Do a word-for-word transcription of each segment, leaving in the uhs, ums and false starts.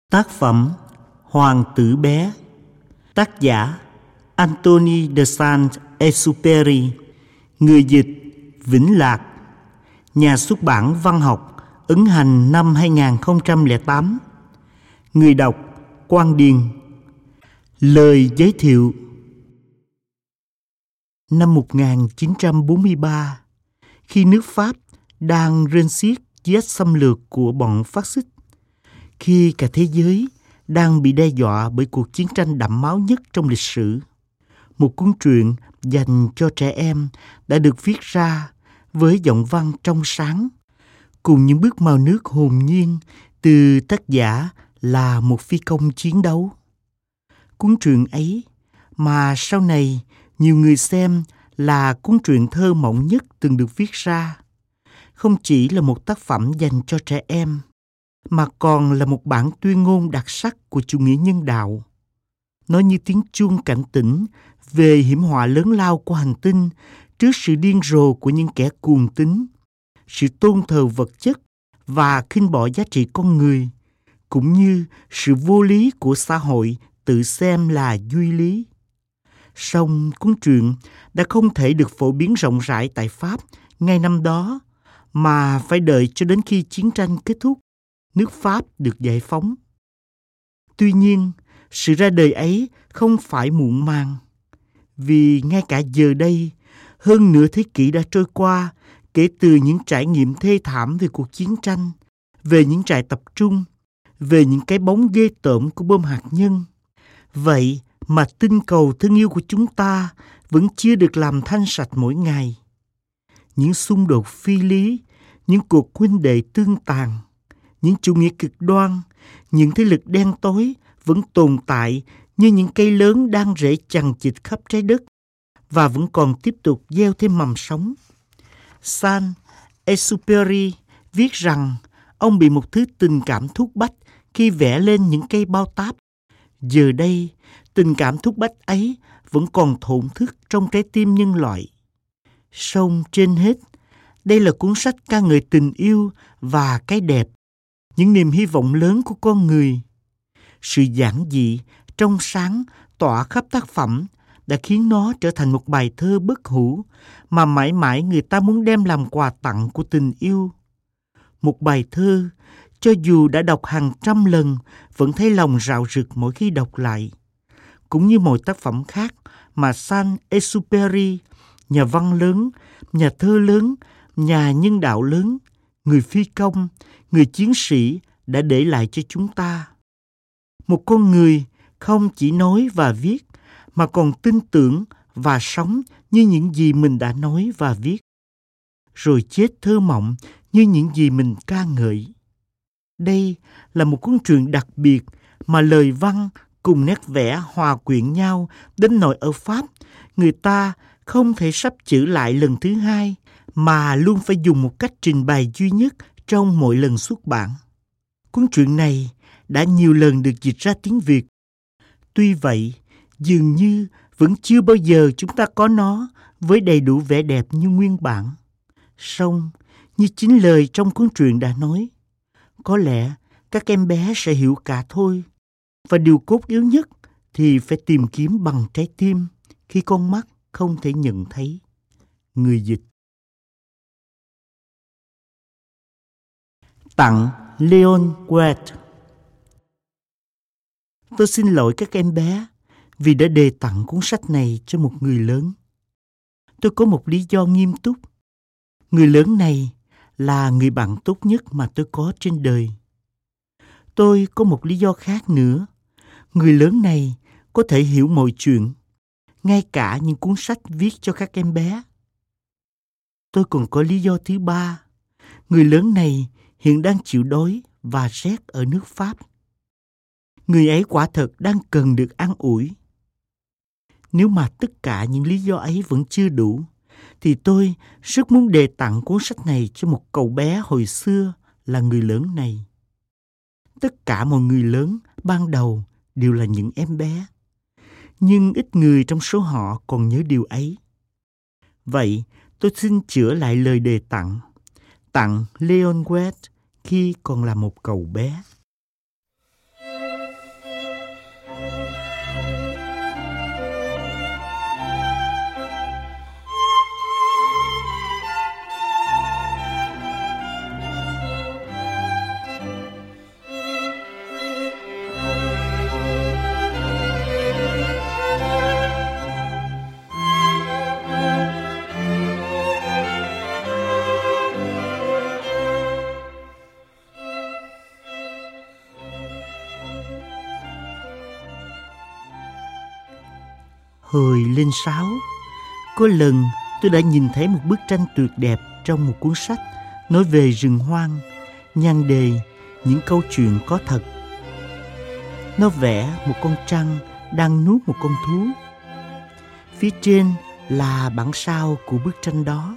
Tác phẩm Hoàng tử bé. Tác giả Anthony de Saint-Exupéry. Người dịch Vĩnh Lạc. Nhà xuất bản Văn học, ấn hành năm hai không không tám. Người đọc Quang Điền. Lời giới thiệu. Năm một nghìn chín trăm bốn mươi ba, khi nước Pháp đang rên xiết dưới xâm lược của bọn phát xít, khi cả thế giới đang bị đe dọa bởi cuộc chiến tranh đẫm máu nhất trong lịch sử, một cuốn truyện dành cho trẻ em đã được viết ra với giọng văn trong sáng, cùng những bước màu nước hồn nhiên từ tác giả là một phi công chiến đấu. Cuốn truyện ấy mà sau này nhiều người xem là cuốn truyện thơ mộng nhất từng được viết ra, không chỉ là một tác phẩm dành cho trẻ em, mà còn là một bản tuyên ngôn đặc sắc của chủ nghĩa nhân đạo. Nó như tiếng chuông cảnh tỉnh về hiểm họa lớn lao của hành tinh trước sự điên rồ của những kẻ cuồng tín, sự tôn thờ vật chất và khinh bỏ giá trị con người, cũng như sự vô lý của xã hội tự xem là duy lý. Song cuốn truyện đã không thể được phổ biến rộng rãi tại Pháp ngay năm đó, mà phải đợi cho đến khi chiến tranh kết thúc, nước Pháp được giải phóng. Tuy nhiên, sự ra đời ấy không phải muộn màng, vì ngay cả giờ đây, hơn nửa thế kỷ đã trôi qua kể từ những trải nghiệm thê thảm về cuộc chiến tranh, về những trại tập trung, về những cái bóng ghê tởm của bom hạt nhân. Vậy mà tinh cầu thân yêu của chúng ta vẫn chưa được làm thanh sạch mỗi ngày. Những xung đột phi lý, những cuộc huynh đệ tương tàn, những chủ nghĩa cực đoan, những thế lực đen tối vẫn tồn tại như những cây lớn đang rễ chằng chịt khắp trái đất và vẫn còn tiếp tục gieo thêm mầm sống. Saint-Exupéry viết rằng ông bị một thứ tình cảm thúc bách khi vẽ lên những cây bao táp. Giờ đây, tình cảm thúc bách ấy vẫn còn thổn thức trong trái tim nhân loại. Song trên hết, đây là cuốn sách ca ngợi tình yêu và cái đẹp, những niềm hy vọng lớn của con người. Sự giản dị, trong sáng, tỏa khắp tác phẩm đã khiến nó trở thành một bài thơ bất hủ mà mãi mãi người ta muốn đem làm quà tặng của tình yêu. Một bài thơ, cho dù đã đọc hàng trăm lần, vẫn thấy lòng rạo rực mỗi khi đọc lại. Cũng như mọi tác phẩm khác mà Saint-Exupéry, nhà văn lớn, nhà thơ lớn, nhà nhân đạo lớn, người phi công, người chiến sĩ đã để lại cho chúng ta. Một con người không chỉ nói và viết, mà còn tin tưởng và sống như những gì mình đã nói và viết, rồi chết thơ mộng như những gì mình ca ngợi. Đây là một cuốn truyện đặc biệt mà lời văn cùng nét vẽ hòa quyện nhau đến nỗi ở Pháp, người ta không thể sắp chữ lại lần thứ hai, mà luôn phải dùng một cách trình bày duy nhất trong mỗi lần xuất bản. Cuốn truyện này đã nhiều lần được dịch ra tiếng Việt. Tuy vậy, dường như vẫn chưa bao giờ chúng ta có nó với đầy đủ vẻ đẹp như nguyên bản. Song, như chính lời trong cuốn truyện đã nói, có lẽ các em bé sẽ hiểu cả thôi. Và điều cốt yếu nhất thì phải tìm kiếm bằng trái tim khi con mắt không thể nhận thấy. Người dịch. Tặng Leon Goethe. Tôi xin lỗi các em bé vì đã đề tặng cuốn sách này cho một người lớn. Tôi có một lý do nghiêm túc. Người lớn này là người bạn tốt nhất mà tôi có trên đời. Tôi có một lý do khác nữa. Người lớn này có thể hiểu mọi chuyện, ngay cả những cuốn sách viết cho các em bé. Tôi còn có lý do thứ ba. Người lớn này hiện đang chịu đói và rét ở nước Pháp. Người ấy quả thật đang cần được an ủi. Nếu mà tất cả những lý do ấy vẫn chưa đủ, thì tôi rất muốn đề tặng cuốn sách này cho một cậu bé hồi xưa là người lớn này. Tất cả mọi người lớn ban đầu đều là những em bé, nhưng ít người trong số họ còn nhớ điều ấy. Vậy tôi xin chữa lại lời đề tặng, tặng Leon Goethe khi còn là một cậu bé. Hồi lên sáu, có lần tôi đã nhìn thấy một bức tranh tuyệt đẹp trong một cuốn sách nói về rừng hoang, nhan đề những câu chuyện có thật. Nó vẽ một con trăng đang nuốt một con thú. Phía trên là bản sao của bức tranh đó.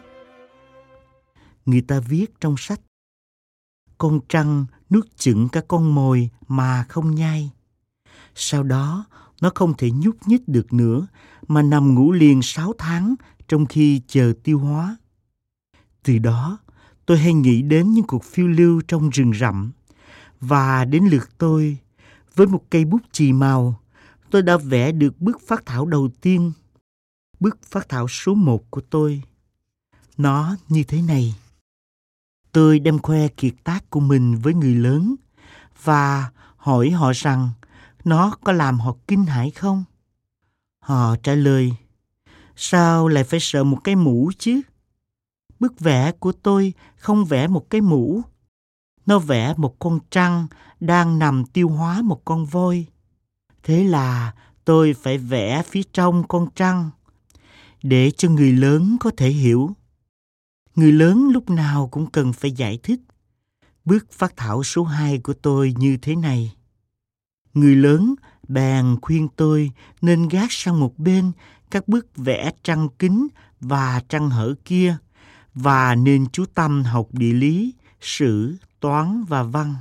Người ta viết trong sách: con trăng nuốt chửng cả con mồi mà không nhai. Sau đó nó không thể nhúc nhích được nữa mà nằm ngủ liền sáu tháng trong khi chờ tiêu hóa. Từ đó tôi hay nghĩ đến những cuộc phiêu lưu trong rừng rậm. Và đến lượt tôi, với một cây bút chì màu, tôi đã vẽ được bức phác thảo đầu tiên, bức phác thảo số một của tôi. Nó như thế này. Tôi đem khoe kiệt tác của mình với người lớn và hỏi họ rằng nó có làm họ kinh hãi không? Họ trả lời: sao lại phải sợ một cái mũ chứ? Bức vẽ của tôi không vẽ một cái mũ. Nó vẽ một con trăng đang nằm tiêu hóa một con voi. Thế là tôi phải vẽ phía trong con trăng để cho người lớn có thể hiểu. Người lớn lúc nào cũng cần phải giải thích. Bức phác thảo số hai của tôi như thế này. Người lớn bèn khuyên tôi nên gác sang một bên các bức vẽ trăng kính và trăng hở kia và nên chú tâm học địa lý, sử, toán và văn.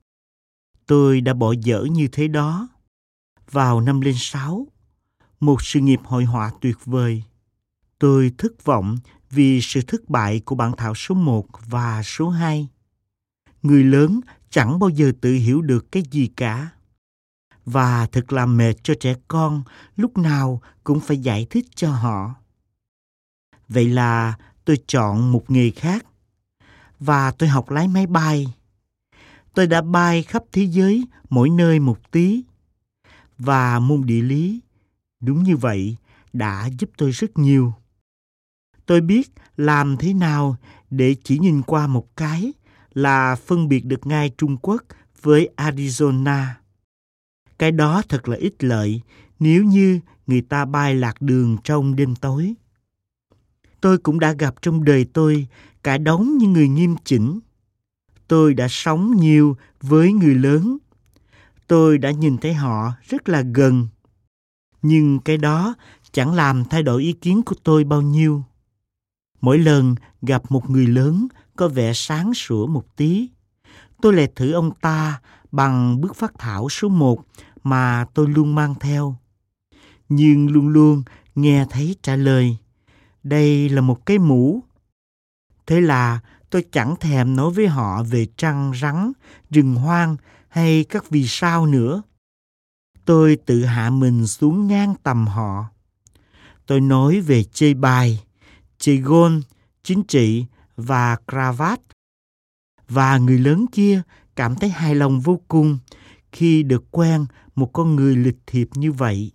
Tôi đã bỏ dở như thế đó. Vào năm lên sáu, một sự nghiệp hội họa tuyệt vời. Tôi thất vọng vì sự thất bại của bản thảo số một và số hai. Người lớn chẳng bao giờ tự hiểu được cái gì cả. Và thật là mệt cho trẻ con, lúc nào cũng phải giải thích cho họ. Vậy là tôi chọn một nghề khác. Và tôi học lái máy bay. Tôi đã bay khắp thế giới, mỗi nơi một tí. Và môn địa lý, đúng như vậy, đã giúp tôi rất nhiều. Tôi biết làm thế nào để chỉ nhìn qua một cái là phân biệt được ngay Trung Quốc với Arizona. Cái đó thật là ích lợi nếu như người ta bay lạc đường trong đêm tối. Tôi cũng đã gặp trong đời tôi cả đống những người nghiêm chỉnh. Tôi đã sống nhiều với người lớn. Tôi đã nhìn thấy họ rất là gần. Nhưng cái đó chẳng làm thay đổi ý kiến của tôi bao nhiêu. Mỗi lần gặp một người lớn có vẻ sáng sủa một tí, tôi lại thử ông ta bằng bức phác thảo số một mà tôi luôn mang theo. Nhưng luôn luôn nghe thấy trả lời: đây là một cái mũ. Thế là tôi chẳng thèm nói với họ về trăng rắn, rừng hoang hay các vì sao nữa. Tôi tự hạ mình xuống ngang tầm họ. Tôi nói về chơi bài, chơi gôn, chính trị và cravat. Và người lớn kia cảm thấy hài lòng vô cùng khi được quen một con người lịch thiệp như vậy.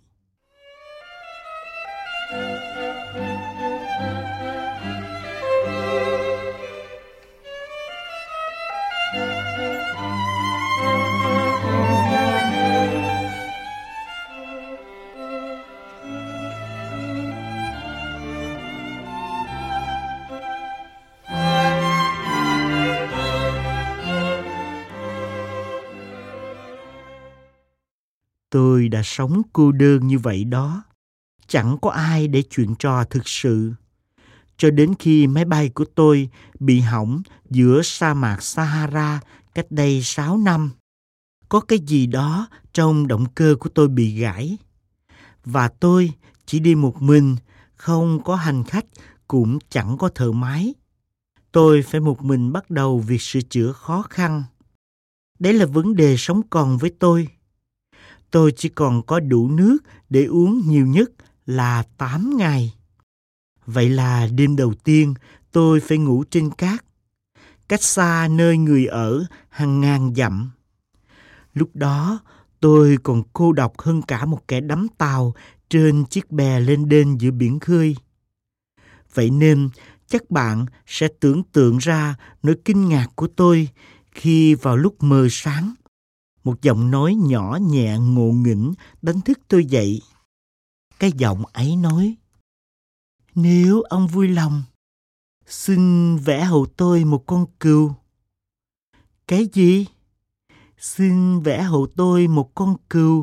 Tôi đã sống cô đơn như vậy đó. Chẳng có ai để chuyện trò thực sự. Cho đến khi máy bay của tôi bị hỏng giữa sa mạc Sahara cách đây sáu năm. Có cái gì đó trong động cơ của tôi bị gãy. Và tôi chỉ đi một mình, không có hành khách, cũng chẳng có thợ máy. Tôi phải một mình bắt đầu việc sửa chữa khó khăn. Đấy là vấn đề sống còn với tôi. Tôi chỉ còn có đủ nước để uống nhiều nhất là tám ngày. Vậy là đêm đầu tiên tôi phải ngủ trên cát, cách xa nơi người ở hàng ngàn dặm. Lúc đó tôi còn cô độc hơn cả một kẻ đắm tàu trên chiếc bè lên đên giữa biển khơi. Vậy nên chắc bạn sẽ tưởng tượng ra nỗi kinh ngạc của tôi khi vào lúc mờ sáng, một giọng nói nhỏ nhẹ ngộ nghĩnh đánh thức tôi dậy. cái giọng ấy nói: "Nếu ông vui lòng, xin vẽ hộ tôi một con cừu." "Cái gì?" "Xin vẽ hộ tôi một con cừu."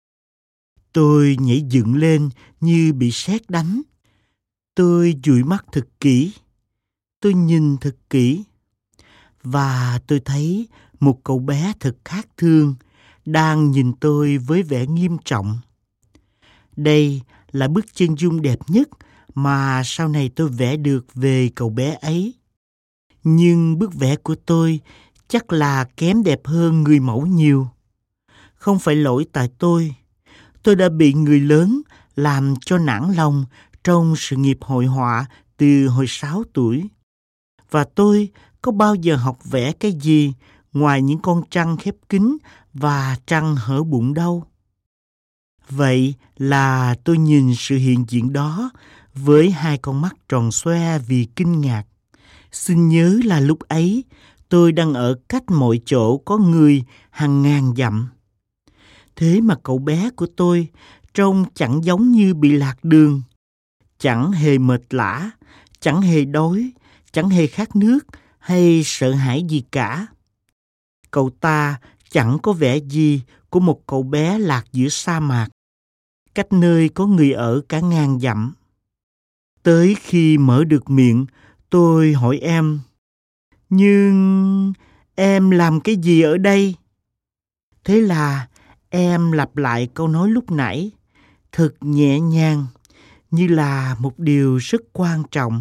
Tôi nhảy dựng lên như bị sét đánh. Tôi dụi mắt thật kỹ. Tôi nhìn thật kỹ. Và tôi thấy một cậu bé thật khác thương đang nhìn tôi với vẻ nghiêm trọng. Đây là bức chân dung đẹp nhất mà sau này tôi vẽ được về cậu bé ấy. Nhưng bức vẽ của tôi chắc là kém đẹp hơn người mẫu nhiều. Không phải lỗi tại tôi. Tôi đã bị người lớn làm cho nản lòng trong sự nghiệp hội họa từ hồi sáu tuổi. Và tôi có bao giờ học vẽ cái gì ngoài những con trăng khép kín và trăng hở bụng đâu. Vậy là tôi nhìn sự hiện diện đó với hai con mắt tròn xoe vì kinh ngạc. Xin nhớ là lúc ấy tôi đang ở cách mọi chỗ có người hàng ngàn dặm. Thế mà cậu bé của tôi trông chẳng giống như bị lạc đường, chẳng hề mệt lả, chẳng hề đói, chẳng hề khát nước hay sợ hãi gì cả. Cậu ta chẳng có vẻ gì của một cậu bé lạc giữa sa mạc, cách nơi có người ở cả ngàn dặm. Tới khi mở được miệng, tôi hỏi em: "Nhưng em làm cái gì ở đây?" Thế là em lặp lại câu nói lúc nãy, thật nhẹ nhàng, như là một điều rất quan trọng: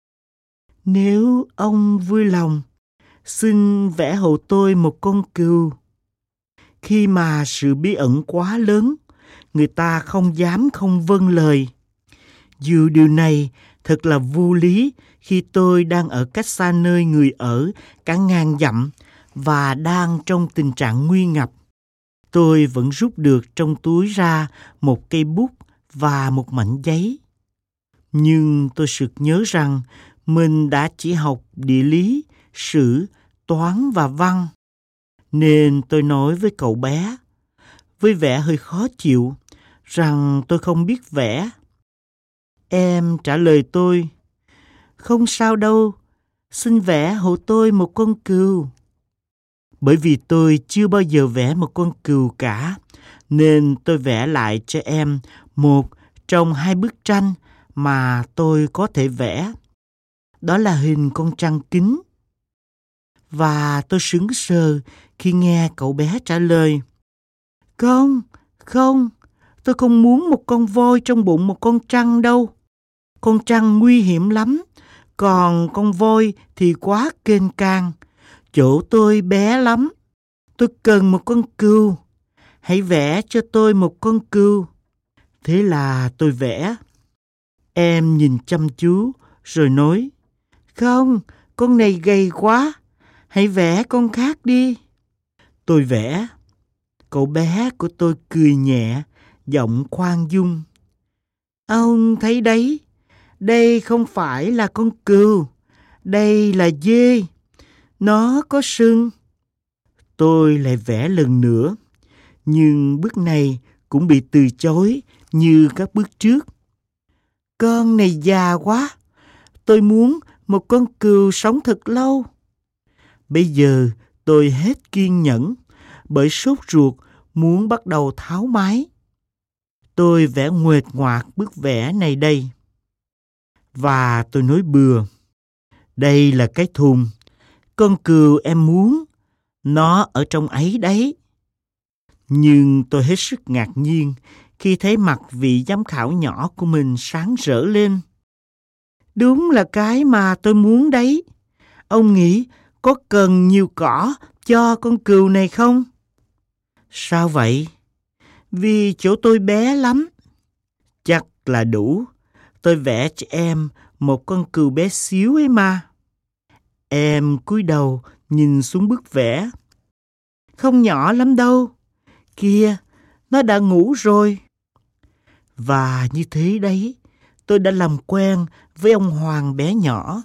"Nếu ông vui lòng, xin vẽ hộ tôi một con cừu." Khi mà sự bí ẩn quá lớn, người ta không dám không vâng lời. Dù điều này thật là vô lý khi tôi đang ở cách xa nơi người ở cả ngàn dặm và đang trong tình trạng nguy ngập. Tôi vẫn rút được trong túi ra một cây bút và một mảnh giấy. Nhưng tôi sực nhớ rằng mình đã chỉ học địa lý, sử, toán và văn. Nên tôi nói với cậu bé, với vẻ hơi khó chịu, rằng tôi không biết vẽ. Em trả lời tôi: "Không sao đâu, xin vẽ hộ tôi một con cừu." Bởi vì tôi chưa bao giờ vẽ một con cừu cả, nên tôi vẽ lại cho em một trong hai bức tranh mà tôi có thể vẽ. Đó là hình con trăng kính. Và tôi sững sờ khi nghe cậu bé trả lời: "Không, không, tôi không muốn một con voi trong bụng một con trăng đâu. Con trăng nguy hiểm lắm, còn con voi thì quá kênh can. Chỗ tôi bé lắm. Tôi cần một con cừu. Hãy vẽ cho tôi một con cừu." Thế là tôi vẽ. Em nhìn chăm chú rồi nói: "Không, con này gầy quá. Hãy vẽ con khác đi." Tôi vẽ. Cậu bé của tôi cười nhẹ, giọng khoan dung: "Ông thấy đấy, đây không phải là con cừu, đây là dê. Nó có sừng." Tôi lại vẽ lần nữa, nhưng bước này cũng bị từ chối như các bước trước. "Con này già quá. Tôi muốn một con cừu sống thật lâu." Bây giờ tôi hết kiên nhẫn, bởi sốt ruột muốn bắt đầu tháo máy. Tôi vẽ nguệch ngoạc bức vẽ này đây. Và tôi nói bừa: "Đây là cái thùng. Con cừu em muốn, nó ở trong ấy đấy." Nhưng tôi hết sức ngạc nhiên khi thấy mặt vị giám khảo nhỏ của mình sáng rỡ lên. "Đúng là cái mà tôi muốn đấy. Ông nghĩ có cần nhiều cỏ cho con cừu này không?" "Sao vậy?" "Vì chỗ tôi bé lắm." "Chắc là đủ. Tôi vẽ cho em một con cừu bé xíu ấy mà." Em cúi đầu nhìn xuống bức vẽ. "Không nhỏ lắm đâu. Kìa, nó đã ngủ rồi." Và như thế đấy, tôi đã làm quen với ông Hoàng bé nhỏ.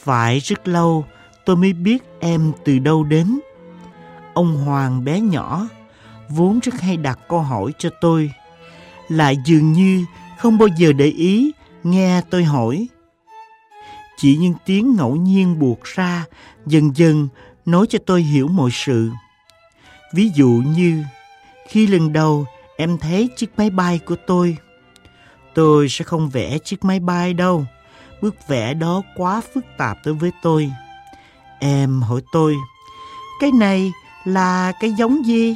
Phải rất lâu tôi mới biết em từ đâu đến. Ông Hoàng bé nhỏ, vốn rất hay đặt câu hỏi cho tôi, lại dường như không bao giờ để ý nghe tôi hỏi. Chỉ những tiếng ngẫu nhiên buột ra dần dần nói cho tôi hiểu mọi sự. Ví dụ như khi lần đầu em thấy chiếc máy bay của tôi, tôi sẽ không vẽ chiếc máy bay đâu. Bức vẽ đó quá phức tạp đối với tôi. Em hỏi tôi, cái này là cái giống gì?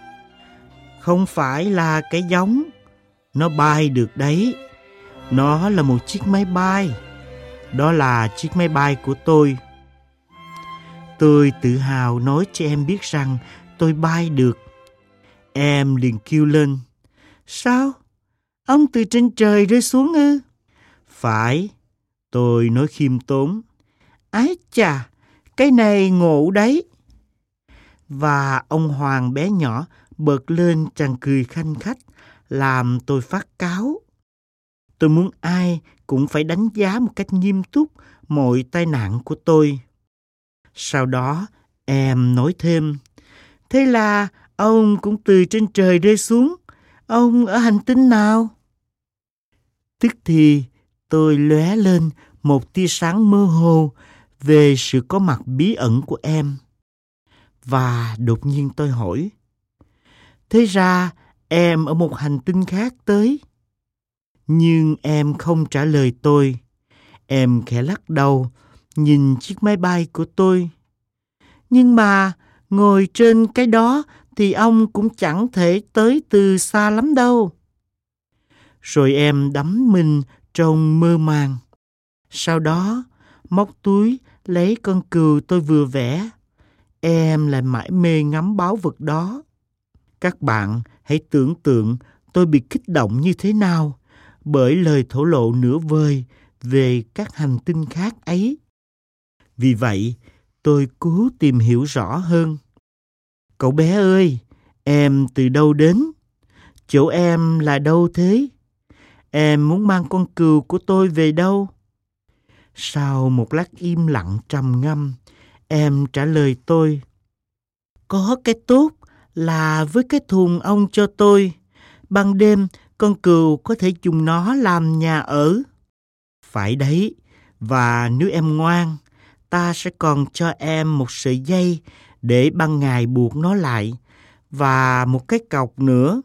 Không phải là cái giống, nó bay được đấy. Nó là một chiếc máy bay. Đó là chiếc máy bay của tôi. Tôi tự hào nói cho em biết rằng tôi bay được. Em liền kêu lên, sao? Ông từ trên trời rơi xuống ư? Phải, tôi nói khiêm tốn. Ái chà, cái này ngộ đấy. Và ông Hoàng bé nhỏ bật lên chàng cười khanh khách, làm tôi phát cáu. Tôi muốn ai cũng phải đánh giá một cách nghiêm túc mọi tai nạn của tôi. Sau đó em nói thêm, thế là ông cũng từ trên trời rơi xuống. Ông ở hành tinh nào? Tức thì tôi lóe lên một tia sáng mơ hồ về sự có mặt bí ẩn của em. Và đột nhiên tôi hỏi, thế ra em ở một hành tinh khác tới? Nhưng em không trả lời tôi. Em khẽ lắc đầu, nhìn chiếc máy bay của tôi. Nhưng mà ngồi trên cái đó thì ông cũng chẳng thể tới từ xa lắm đâu. Rồi em đắm mình trong mơ màng. Sau đó móc túi lấy con cừu tôi vừa vẽ. Em lại mải mê ngắm báu vật đó. Các bạn hãy tưởng tượng tôi bị kích động như thế nào bởi lời thổ lộ nửa vời về các hành tinh khác ấy. Vì vậy, tôi cố tìm hiểu rõ hơn. Cậu bé ơi, em từ đâu đến? Chỗ em là đâu thế? Em muốn mang con cừu của tôi về đâu? Sau một lát im lặng trầm ngâm, em trả lời tôi. Có cái tốt là với cái thùng ông cho tôi, ban đêm con cừu có thể dùng nó làm nhà ở. Phải đấy, và nếu em ngoan, ta sẽ còn cho em một sợi dây để ban ngày buộc nó lại, và một cái cọc nữa.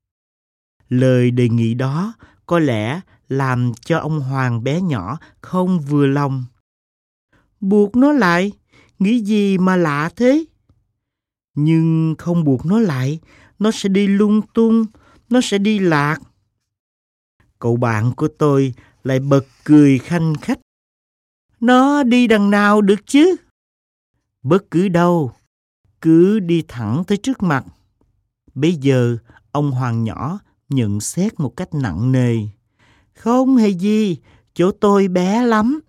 Lời đề nghị đó có lẽ làm cho ông Hoàng bé nhỏ không vừa lòng. Buộc nó lại? Nghĩ gì mà lạ thế? Nhưng không buộc nó lại, nó sẽ đi lung tung, nó sẽ đi lạc. Cậu bạn của tôi lại bật cười khanh khách. Nó đi đằng nào được chứ? Bất cứ đâu, cứ đi thẳng tới trước mặt. Bây giờ, ông Hoàng nhỏ nhận xét một cách nặng nề. Không hề gì, chỗ tôi bé lắm.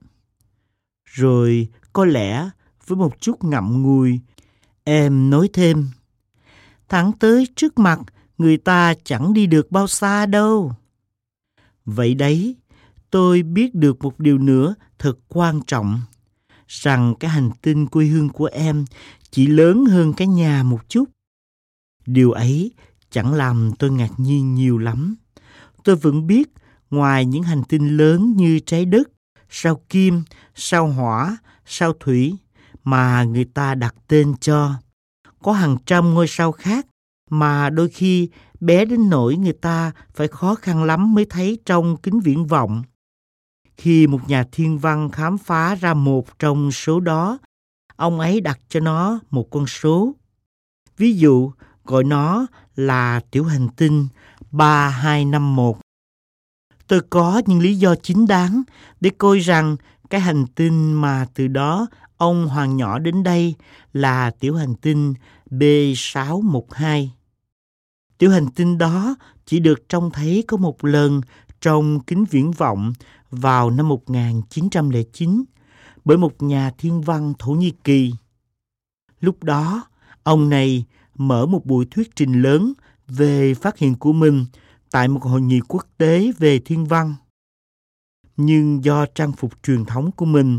Rồi, có lẽ với một chút ngậm ngùi, em nói thêm. Thẳng tới trước mặt, người ta chẳng đi được bao xa đâu. Vậy đấy, tôi biết được một điều nữa thật quan trọng, rằng cái hành tinh quê hương của em chỉ lớn hơn cái nhà một chút. Điều ấy chẳng làm tôi ngạc nhiên nhiều lắm. Tôi vẫn biết, ngoài những hành tinh lớn như trái đất, sao Kim, sao Hỏa, sao Thủy mà người ta đặt tên cho, có hàng trăm ngôi sao khác mà đôi khi bé đến nỗi người ta phải khó khăn lắm mới thấy trong kính viễn vọng. Khi một nhà thiên văn khám phá ra một trong số đó, ông ấy đặt cho nó một con số. Ví dụ, gọi nó là tiểu hành tinh ba hai năm một. Tôi có những lý do chính đáng để coi rằng cái hành tinh mà từ đó ông Hoàng nhỏ đến đây là tiểu hành tinh B sáu một hai. Tiểu hành tinh đó chỉ được trông thấy có một lần trong kính viễn vọng vào năm một nghìn chín trăm lẻ chín bởi một nhà thiên văn Thổ Nhĩ Kỳ. Lúc đó, ông này mở một buổi thuyết trình lớn về phát hiện của mình tại một hội nghị quốc tế về thiên văn. Nhưng do trang phục truyền thống của mình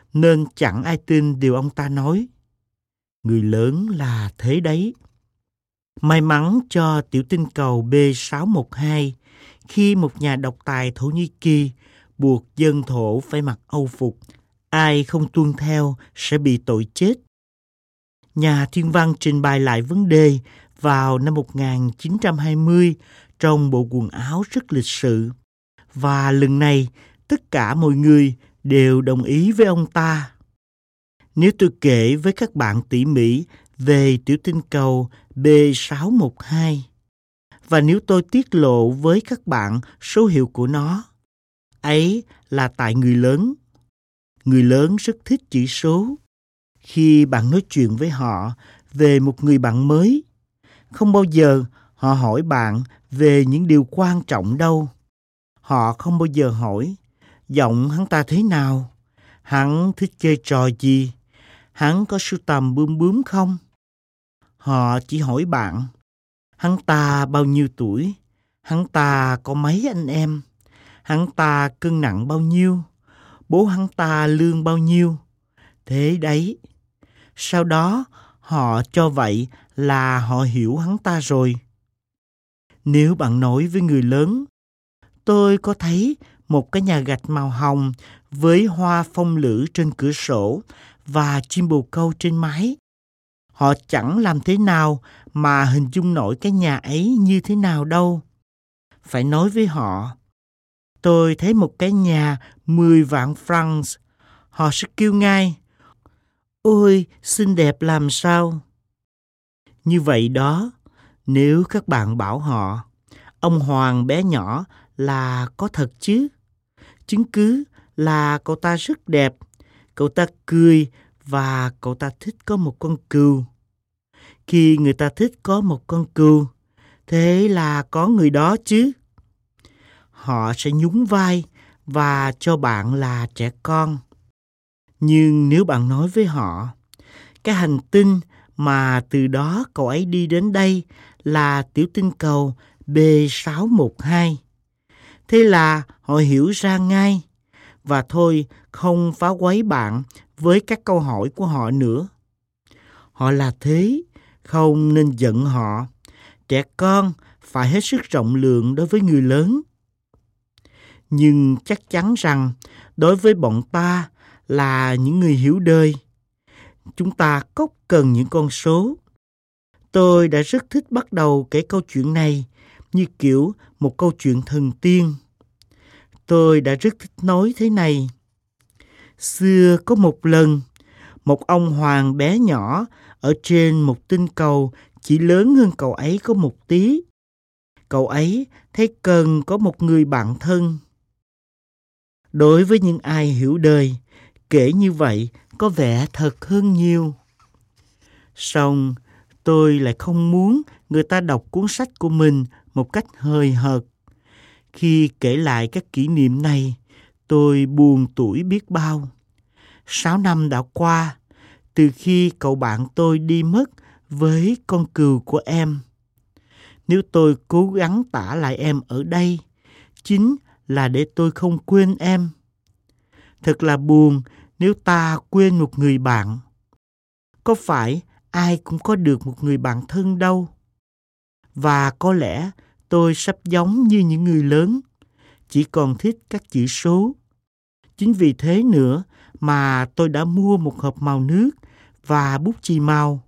nên chẳng ai tin điều ông ta nói. Người lớn là thế đấy. May mắn cho tiểu tinh cầu B sáu một hai khi một nhà độc tài Thổ Nhĩ Kỳ buộc dân thổ phải mặc âu phục. Ai không tuân theo sẽ bị tội chết. Nhà thiên văn trình bày lại vấn đề vào năm một nghìn chín trăm hai mươi trong bộ quần áo rất lịch sự. Và lần này, tất cả mọi người đều đồng ý với ông ta. Nếu tôi kể với các bạn tỉ mỉ về tiểu tinh cầu B sáu một hai, và nếu tôi tiết lộ với các bạn số hiệu của nó, ấy là tại người lớn. Người lớn rất thích chỉ số. Khi bạn nói chuyện với họ về một người bạn mới, không bao giờ họ hỏi bạn về những điều quan trọng đâu. Họ không bao giờ hỏi giọng hắn ta thế nào, hắn thích chơi trò gì, hắn có sưu tầm bướm bướm không. Họ chỉ hỏi bạn, hắn ta bao nhiêu tuổi, hắn ta có mấy anh em, hắn ta cân nặng bao nhiêu, bố hắn ta lương bao nhiêu. Thế đấy. Sau đó họ cho vậy là họ hiểu hắn ta rồi. Nếu bạn nói với người lớn, tôi có thấy một cái nhà gạch màu hồng với hoa phong lữ trên cửa sổ và chim bồ câu trên mái. Họ chẳng làm thế nào mà hình dung nổi cái nhà ấy như thế nào đâu. Phải nói với họ, tôi thấy một cái nhà mười vạn francs. Họ sẽ kêu ngay, ôi, xinh đẹp làm sao. Như vậy đó, nếu các bạn bảo họ, ông Hoàng bé nhỏ là có thật chứ. Chứng cứ là cậu ta rất đẹp, cậu ta cười và cậu ta thích có một con cừu. Khi người ta thích có một con cừu, thế là có người đó chứ. Họ sẽ nhún vai và cho bạn là trẻ con. Nhưng nếu bạn nói với họ, cái hành tinh mà từ đó cậu ấy đi đến đây là tiểu tinh cầu B sáu một hai, thế là họ hiểu ra ngay. Và thôi, không phá quấy bạn với các câu hỏi của họ nữa. Họ là thế, không nên giận họ. Trẻ con phải hết sức rộng lượng đối với người lớn. Nhưng chắc chắn rằng đối với bọn ta là những người hiểu đời, chúng ta có cần những con số. Tôi đã rất thích bắt đầu kể câu chuyện này như kiểu một câu chuyện thần tiên. Tôi đã rất thích nói thế này. Xưa có một lần, một ông hoàng bé nhỏ ở trên một tinh cầu chỉ lớn hơn cậu ấy có một tí. Cậu ấy thấy cần có một người bạn thân. Đối với những ai hiểu đời, kể như vậy có vẻ thật hơn nhiều. Song tôi lại không muốn người ta đọc cuốn sách của mình một cách hời hợt. Khi kể lại các kỷ niệm này, tôi buồn tủi biết bao. Sáu năm đã qua, từ khi cậu bạn tôi đi mất với con cừu của em. Nếu tôi cố gắng tả lại em ở đây, chính là để tôi không quên em. Thật là buồn nếu ta quên một người bạn. Có phải ai cũng có được một người bạn thân đâu. Và có lẽ tôi sắp giống như những người lớn, chỉ còn thích các chỉ số. Chính vì thế nữa mà tôi đã mua một hộp màu nước và bút chì màu.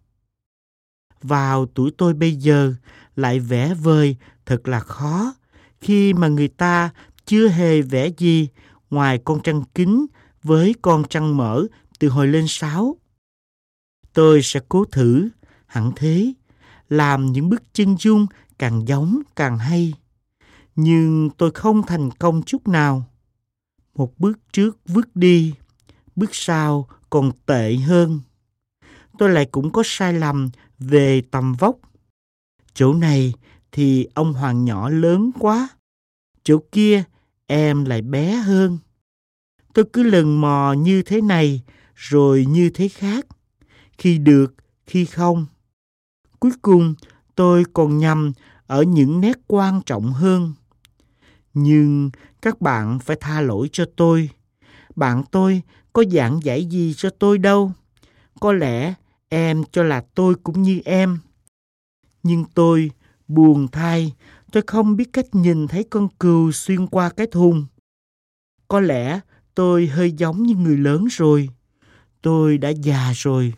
Vào tuổi tôi bây giờ lại vẽ vời thật là khó khi mà người ta chưa hề vẽ gì ngoài con trăng kính với con trăng mở từ hồi lên sáu. Tôi sẽ cố thử, hẳn thế, làm những bức chân dung càng giống càng hay. Nhưng tôi không thành công chút nào. Một bước trước vứt đi, bước sau còn tệ hơn. Tôi lại cũng có sai lầm về tầm vóc. Chỗ này thì ông Hoàng nhỏ lớn quá, chỗ kia em lại bé hơn. Tôi cứ lần mò như thế này rồi như thế khác, khi được, khi không. Cuối cùng tôi còn nhầm ở những nét quan trọng hơn. Nhưng các bạn phải tha lỗi cho tôi. Bạn tôi có giảng giải gì cho tôi đâu. Có lẽ em cho là tôi cũng như em. Nhưng tôi buồn thay, tôi không biết cách nhìn thấy con cừu xuyên qua cái thùng. Có lẽ tôi hơi giống như người lớn rồi. Tôi đã già rồi.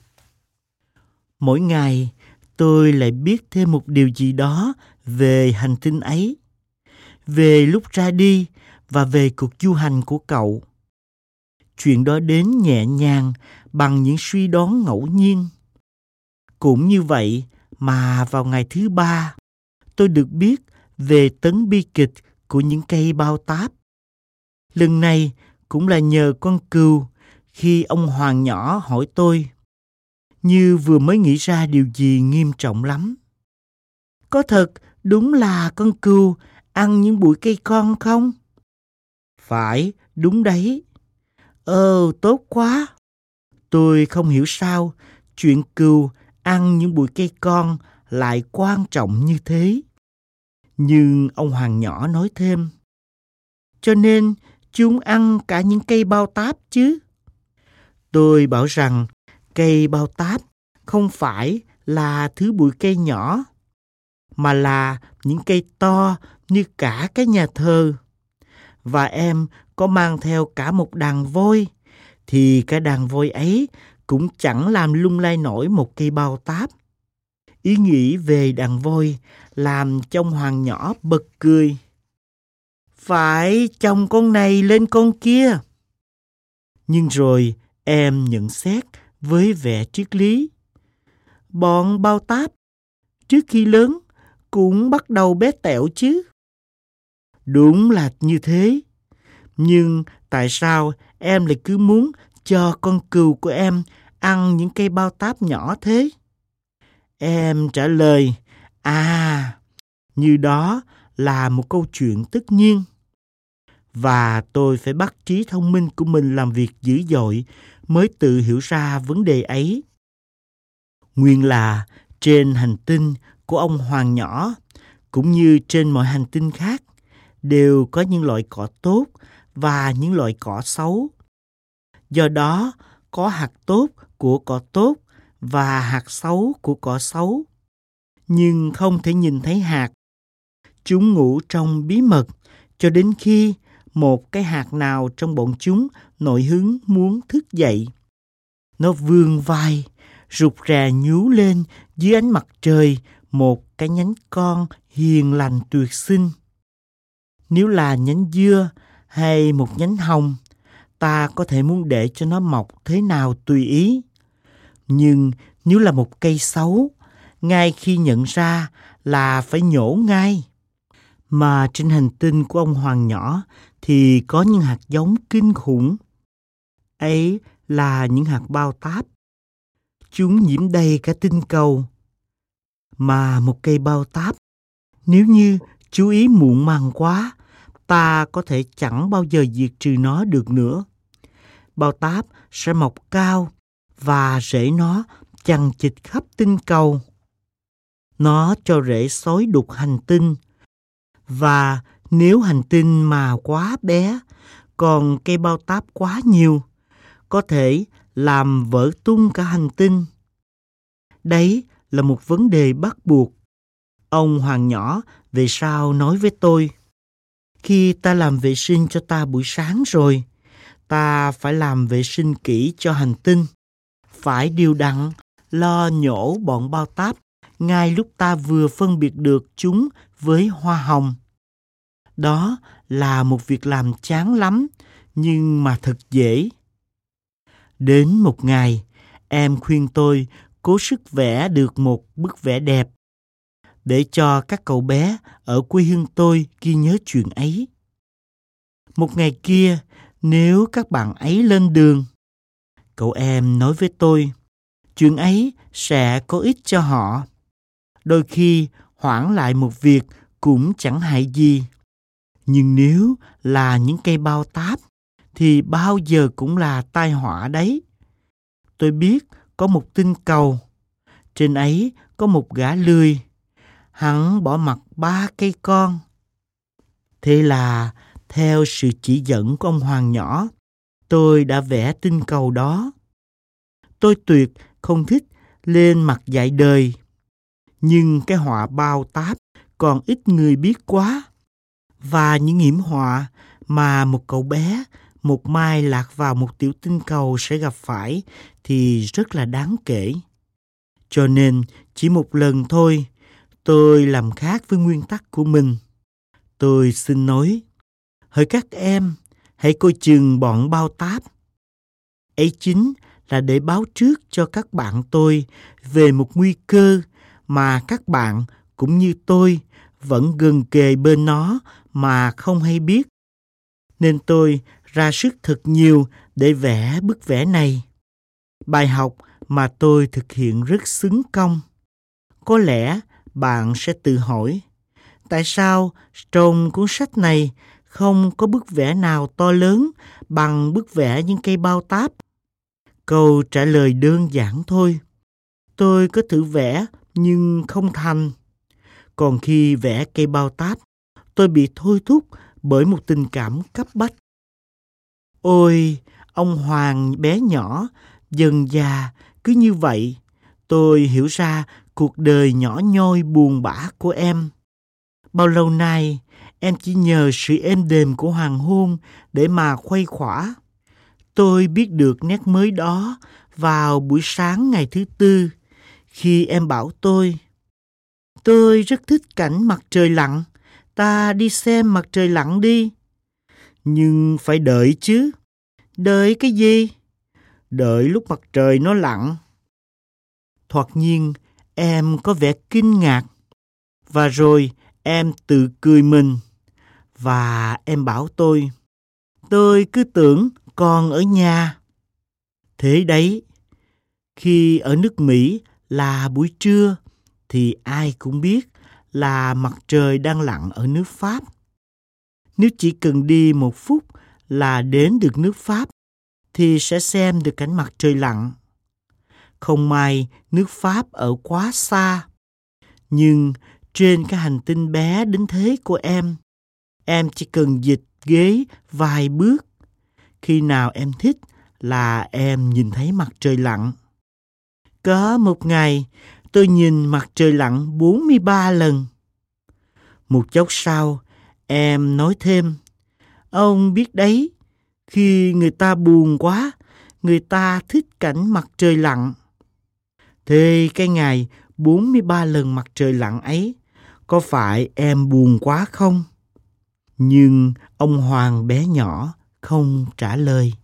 Mỗi ngày, tôi lại biết thêm một điều gì đó về hành tinh ấy, về lúc ra đi và về cuộc du hành của cậu. Chuyện đó đến nhẹ nhàng bằng những suy đoán ngẫu nhiên. Cũng như vậy mà vào ngày thứ ba, tôi được biết về tấn bi kịch của những cây bao táp. Lần này cũng là nhờ con cừu khi ông Hoàng nhỏ hỏi tôi, như vừa mới nghĩ ra điều gì nghiêm trọng lắm. Có thật đúng là con cừu ăn những bụi cây con không? Phải, đúng đấy. Ờ, tốt quá. Tôi không hiểu sao chuyện cừu ăn những bụi cây con lại quan trọng như thế. Nhưng ông Hoàng nhỏ nói thêm, cho nên chúng ăn cả những cây bao táp chứ. Tôi bảo rằng cây bao táp không phải là thứ bụi cây nhỏ, mà là những cây to như cả cái nhà thờ. Và em có mang theo cả một đàn voi, thì cái đàn voi ấy cũng chẳng làm lung lay nổi một cây bao táp. Ý nghĩ về đàn voi làm cho ông Hoàng nhỏ bật cười. Phải chồng con này lên con kia. Nhưng rồi em nhận xét với vẻ triết lý. Bọn bao táp trước khi lớn cũng bắt đầu bé tẹo chứ. Đúng là như thế. Nhưng tại sao em lại cứ muốn cho con cừu của em ăn những cây bao táp nhỏ thế? Em trả lời, à, như đó là một câu chuyện tất nhiên. Và tôi phải bắt trí thông minh của mình làm việc dữ dội mới tự hiểu ra vấn đề ấy. Nguyên là trên hành tinh của ông Hoàng nhỏ, cũng như trên mọi hành tinh khác, đều có những loại cỏ tốt và những loại cỏ xấu. Do đó, có hạt tốt của cỏ tốt và hạt xấu của cỏ xấu. Nhưng không thể nhìn thấy hạt. Chúng ngủ trong bí mật cho đến khi một cái hạt nào trong bọn chúng nổi hứng muốn thức dậy. Nó vươn vai, rụt rè nhú lên dưới ánh mặt trời một cái nhánh con hiền lành tuyệt xinh. Nếu là nhánh dưa hay một nhánh hồng, ta có thể muốn để cho nó mọc thế nào tùy ý. Nhưng nếu là một cây xấu, ngay khi nhận ra là phải nhổ ngay. Mà trên hành tinh của ông Hoàng nhỏ thì có những hạt giống kinh khủng. Ấy là những hạt bao táp. Chúng nhiễm đầy cả tinh cầu. Mà một cây bao táp, nếu như chú ý muộn màng quá, ta có thể chẳng bao giờ diệt trừ nó được nữa. Bao táp sẽ mọc cao và rễ nó chằng chịt khắp tinh cầu. Nó cho rễ xói đục hành tinh. Và nếu hành tinh mà quá bé, còn cây bao táp quá nhiều, có thể làm vỡ tung cả hành tinh. Đấy là một vấn đề bắt buộc. Ông Hoàng nhỏ về sau nói với tôi, khi ta làm vệ sinh cho ta buổi sáng rồi, ta phải làm vệ sinh kỹ cho hành tinh. Phải điều đặn, lo nhổ bọn bao táp ngay lúc ta vừa phân biệt được chúng với hoa hồng. Đó là một việc làm chán lắm, nhưng mà thật dễ. Đến một ngày, em khuyên tôi cố sức vẽ được một bức vẽ đẹp, để cho các cậu bé ở quê hương tôi ghi nhớ chuyện ấy. Một ngày kia, nếu các bạn ấy lên đường, cậu em nói với tôi, chuyện ấy sẽ có ích cho họ. Đôi khi hoãn lại một việc cũng chẳng hại gì. Nhưng nếu là những cây bao táp, thì bao giờ cũng là tai họa đấy. Tôi biết có một tinh cầu, trên ấy có một gã lười. Hắn bỏ mặc ba cây con. Thế là theo sự chỉ dẫn của ông Hoàng nhỏ, tôi đã vẽ tinh cầu đó. Tôi tuyệt không thích lên mặt dạy đời, nhưng cái họa bao táp còn ít người biết quá. Và những hiểm họa mà một cậu bé một mai lạc vào một tiểu tinh cầu sẽ gặp phải thì rất là đáng kể. Cho nên chỉ một lần thôi, tôi làm khác với nguyên tắc của mình. Tôi xin nói, hỡi các em, hãy coi chừng bọn bao táp. Ấy chính là để báo trước cho các bạn tôi về một nguy cơ mà các bạn cũng như tôi vẫn gần kề bên nó mà không hay biết. Nên tôi ra sức thật nhiều để vẽ bức vẽ này. Bài học mà tôi thực hiện rất xứng công. Có lẽ bạn sẽ tự hỏi, tại sao trong cuốn sách này không có bức vẽ nào to lớn bằng bức vẽ những cây bao táp? Câu trả lời đơn giản thôi. Tôi có thử vẽ nhưng không thành. Còn khi vẽ cây bao táp, tôi bị thôi thúc bởi một tình cảm cấp bách. Ôi, ông Hoàng bé nhỏ, dần già, cứ như vậy, tôi hiểu ra cuộc đời nhỏ nhoi buồn bã của em. Bao lâu nay, em chỉ nhờ sự êm đềm của hoàng hôn để mà khuây khỏa. Tôi biết được nét mới đó vào buổi sáng ngày thứ tư, khi em bảo tôi, tôi rất thích cảnh mặt trời lặn, ta đi xem mặt trời lặn đi. Nhưng phải đợi chứ. Đợi cái gì? Đợi lúc mặt trời nó lặn. Thoạt nhiên, em có vẻ kinh ngạc. Và rồi em tự cười mình. Và em bảo tôi, tôi cứ tưởng con ở nhà. Thế đấy, khi ở nước Mỹ là buổi trưa, thì ai cũng biết là mặt trời đang lặn ở nước Pháp. Nếu chỉ cần đi một phút là đến được nước Pháp, thì sẽ xem được cảnh mặt trời lặn. Không may nước Pháp ở quá xa. Nhưng trên cái hành tinh bé đến thế của em, em chỉ cần dịch ghế vài bước. Khi nào em thích là em nhìn thấy mặt trời lặn. Có một ngày, tôi nhìn mặt trời lặn bốn mươi ba lần. Một chốc sau, em nói thêm, ông biết đấy, khi người ta buồn quá, người ta thích cảnh mặt trời lặn. Thế cái ngày bốn mươi ba lần mặt trời lặn ấy, có phải em buồn quá không? Nhưng ông Hoàng bé nhỏ không trả lời.